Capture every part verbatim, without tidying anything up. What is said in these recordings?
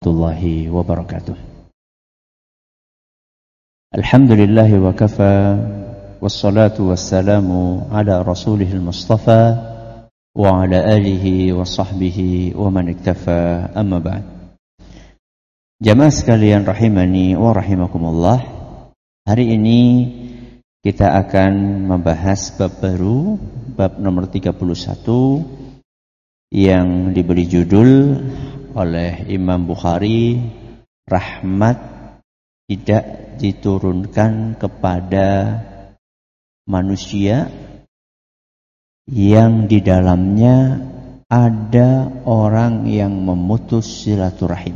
warahmatullahi wabarakatuh. Alhamdulillahi wa kafa, wassalatu wassalamu ala rasulihil mustafa wa ala alihi wa sahbihi wa man iktafa, amma ba'd. Jamaah sekalian rahimani wa rahimakumullah, hari ini kita akan membahas bab baru, bab nomor tiga puluh satu, yang diberi judul oleh Imam Bukhari, rahmat tidak diturunkan kepada manusia yang di dalamnya ada orang yang memutus silaturahim.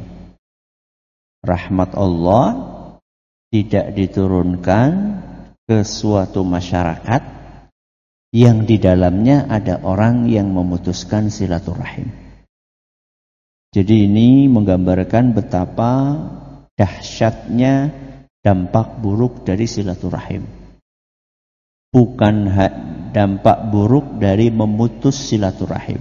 Rahmat Allah tidak diturunkan ke suatu masyarakat yang di dalamnya ada orang yang memutuskan silaturahim. Jadi ini menggambarkan betapa dahsyatnya dampak buruk dari silaturahim. Bukan dampak buruk dari memutus silaturahim.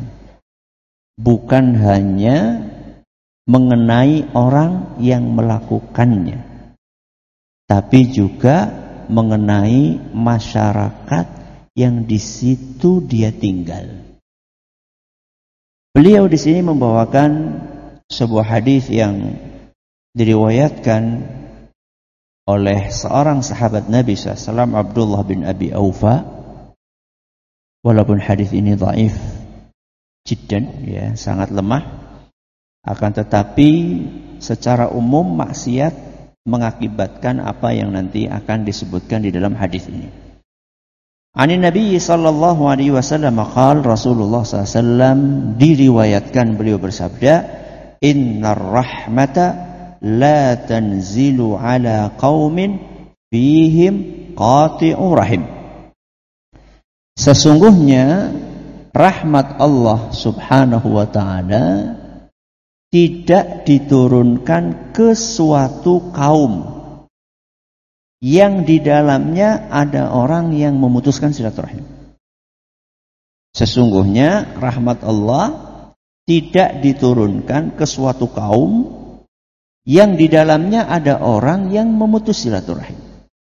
Bukan hanya mengenai orang yang melakukannya, tapi juga mengenai masyarakat yang di situ dia tinggal. Beliau di sini membawakan sebuah hadis yang diriwayatkan oleh seorang sahabat Nabi shallallahu alaihi wasallam, Abdullah bin Abi Aufa. Walaupun hadis ini dhaif jiddan, ya, sangat lemah, akan tetapi secara umum maksiat mengakibatkan apa yang nanti akan disebutkan di dalam hadis ini. Ani Nabi sallallahu alaihi wasallam qala, Rasulullah sallallahu alaihi wasallam diriwayatkan beliau bersabda, innar rahmata la tanzilu ala qaumin fihim qati'u rahim. Sesungguhnya rahmat Allah subhanahu wa ta'ala tidak diturunkan ke suatu kaum yang di dalamnya ada orang yang memutuskan silaturahim. Sesungguhnya rahmat Allah tidak diturunkan ke suatu kaum yang di dalamnya ada orang yang memutus silaturahim.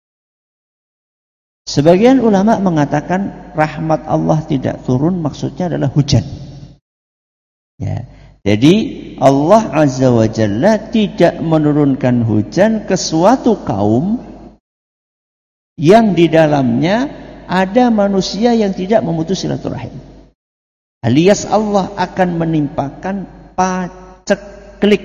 Sebagian ulama mengatakan rahmat Allah tidak turun maksudnya adalah hujan. Ya. Jadi Allah Azza wa Jalla tidak menurunkan hujan ke suatu kaum yang di dalamnya ada manusia yang tidak memutus silaturahim. Alias Allah akan menimpakan paceklik.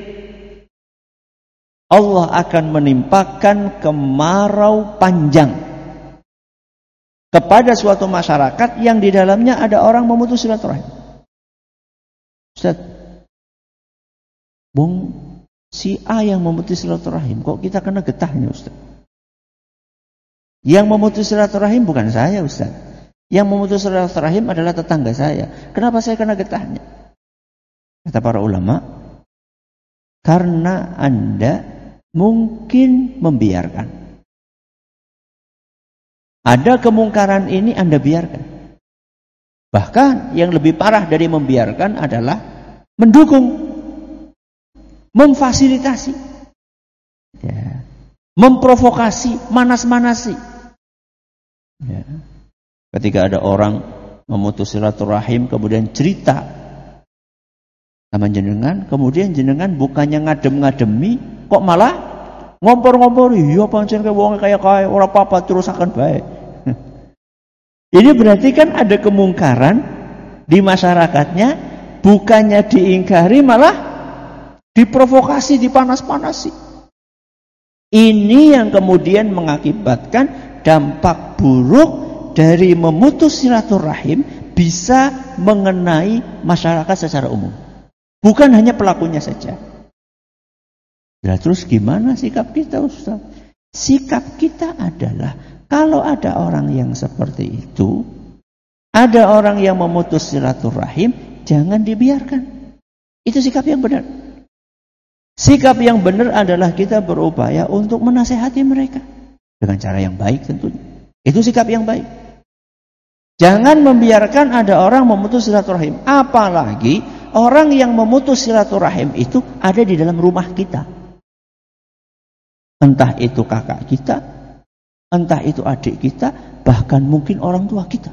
Allah akan menimpakan kemarau panjang kepada suatu masyarakat yang di dalamnya ada orang memutus silaturahim. Ustaz, Bung, si A yang memutus silaturahim, kok kita kena getahnya, Ustaz? Yang memutus silaturahim bukan saya, Ustaz. Yang memutus silaturahim adalah tetangga saya. Kenapa saya kena getahnya? Kata para ulama, karena Anda mungkin membiarkan. Ada kemungkaran ini Anda biarkan. Bahkan yang lebih parah dari membiarkan adalah mendukung, memfasilitasi, ya, memprovokasi, manas-manasi. Ya. Ketika ada orang memutus silaturahim kemudian cerita sama jenengan, kemudian jenengan bukannya ngadem-ngademi, kok malah ngompor-ngompori, iya pancen kaya wong kaya kaya ora apa-apa terus akan baik. Ini berarti kan ada kemungkaran di masyarakatnya, bukannya diingkari malah diprovokasi, dipanas-panasi. Ini yang kemudian mengakibatkan dampak buruk dari memutus silaturahim bisa mengenai masyarakat secara umum. Bukan hanya pelakunya saja. Nah, terus gimana sikap kita, Ustaz? Sikap kita adalah kalau ada orang yang seperti itu, ada orang yang memutus silaturahim, jangan dibiarkan. Itu sikap yang benar. Sikap yang benar adalah kita berupaya untuk menasehati mereka dengan cara yang baik tentunya. Itu sikap yang baik. Jangan membiarkan ada orang memutus silaturahim. Apalagi orang yang memutus silaturahim itu ada di dalam rumah kita. Entah itu kakak kita, entah itu adik kita, bahkan mungkin orang tua kita.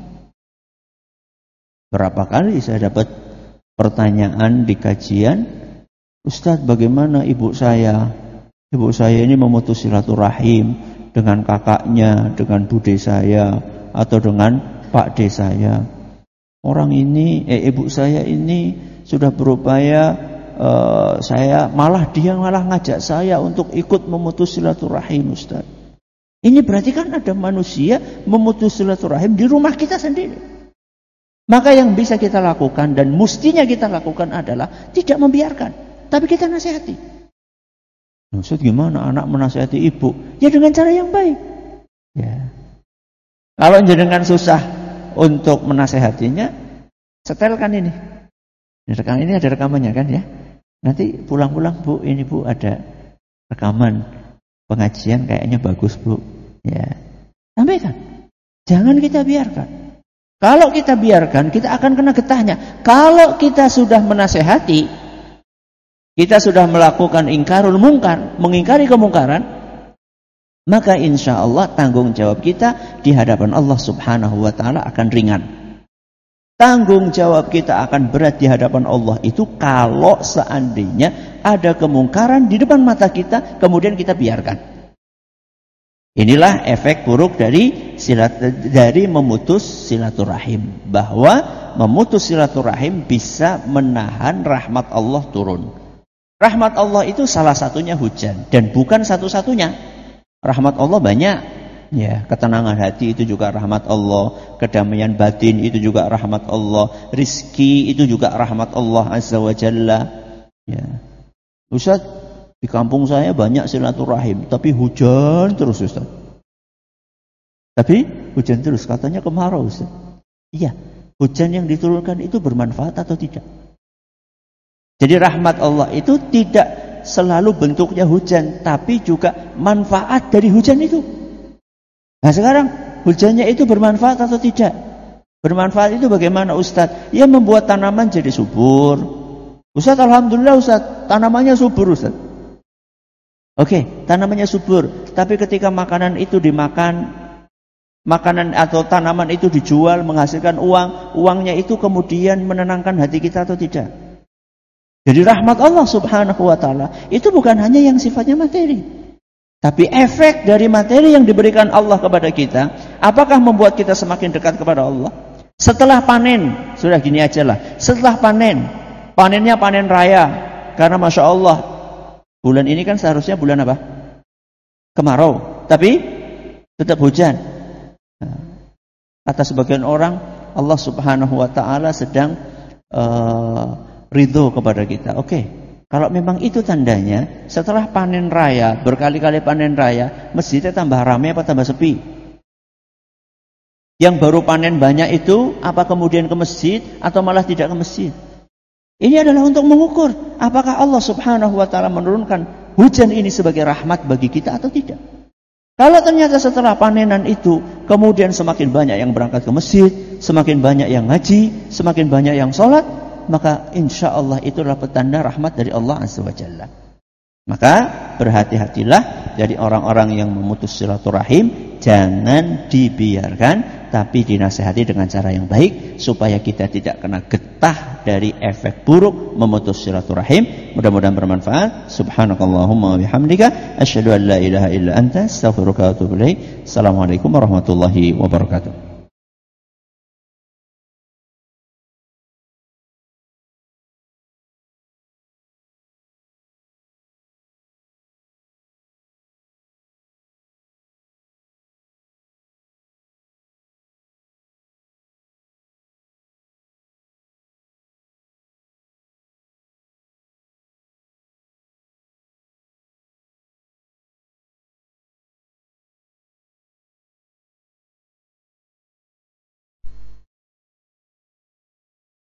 Berapa kali saya dapat pertanyaan di kajian, Ustadz, bagaimana ibu saya? Ibu saya ini memutus silaturahim dengan kakaknya, dengan bude saya, atau dengan pak de saya. Orang ini, eh, ibu saya ini sudah berupaya, eh, saya malah dia malah ngajak saya untuk ikut memutus silaturahim, Ustaz. Ini berarti kan ada manusia memutus silaturahim di rumah kita sendiri. Maka yang bisa kita lakukan dan mestinya kita lakukan adalah tidak membiarkan, tapi kita nasihati. Maksud gimana anak menasihati ibu? Ya dengan cara yang baik. Ya. Kalau jenengan susah untuk menasehatinya, setelkan ini. Ini ini ada rekamannya kan ya. Nanti pulang-pulang, Bu, ini Bu ada rekaman pengajian kayaknya bagus, Bu. Ya. Sampaikan. Jangan kita biarkan. Kalau kita biarkan, kita akan kena getahnya. Kalau kita sudah menasehati, kita sudah melakukan ingkarul mungkar, mengingkari kemungkaran, maka insya Allah tanggung jawab kita di hadapan Allah Subhanahu wa Ta'ala akan ringan. Tanggung jawab kita akan berat di hadapan Allah itu kalau seandainya ada kemungkaran di depan mata kita, kemudian kita biarkan. Inilah efek buruk dari silat, dari memutus silaturahim, bahwa memutus silaturahim bisa menahan rahmat Allah turun. Rahmat Allah itu salah satunya hujan, dan bukan satu-satunya. Rahmat Allah banyak. Ya, ketenangan hati itu juga rahmat Allah, kedamaian batin itu juga rahmat Allah, rizki itu juga rahmat Allah Azza wa Jalla. Ya. Ustaz, di kampung saya banyak silaturahim, tapi hujan terus, Ustaz. Tapi hujan terus, katanya kemarau, Ustaz. Iya, hujan yang diturunkan itu bermanfaat atau tidak? Jadi rahmat Allah itu tidak selalu bentuknya hujan, tapi juga manfaat dari hujan itu. Nah sekarang hujannya itu bermanfaat atau tidak? Bermanfaat itu bagaimana, Ustadz? Ya membuat tanaman jadi subur. Ustadz, alhamdulillah Ustadz, tanamannya subur, Ustadz. Oke, tanamannya subur, tapi ketika makanan itu dimakan, makanan atau tanaman itu dijual menghasilkan uang, uangnya itu kemudian menenangkan hati kita atau tidak? Jadi rahmat Allah Subhanahu wa Ta'ala itu bukan hanya yang sifatnya materi, tapi efek dari materi yang diberikan Allah kepada kita. Apakah membuat kita semakin dekat kepada Allah? Setelah panen, sudah gini aja lah. Setelah panen, panennya panen raya, karena Masya Allah bulan ini kan seharusnya bulan apa? Kemarau, tapi tetap hujan. Nah, kata sebagian orang, Allah Subhanahu wa Ta'ala sedang uh, ridho kepada kita. Oke, kalau memang itu tandanya, setelah panen raya, berkali-kali panen raya, masjidnya tambah ramai apa tambah sepi? Yang baru panen banyak itu, apa kemudian ke masjid atau malah tidak ke masjid? Ini adalah untuk mengukur apakah Allah Subhanahu wa Ta'ala menurunkan hujan ini sebagai rahmat bagi kita atau tidak. Kalau ternyata setelah panenan itu kemudian semakin banyak yang berangkat ke masjid, semakin banyak yang ngaji, semakin banyak yang sholat, maka insya Allah itulah petanda rahmat dari Allah Azza wa Jalla. Maka berhati-hatilah dari orang-orang yang memutus silaturahim, jangan dibiarkan, tapi dinasihati dengan cara yang baik supaya kita tidak kena getah dari efek buruk memutus silaturahim. Mudah-mudahan bermanfaat. Subhanakallahumma wa bihamdika asyhadu an la ilaha illa anta astaghfiruka wa atubu ilaik. Assalamualaikum warahmatullahi wabarakatuh.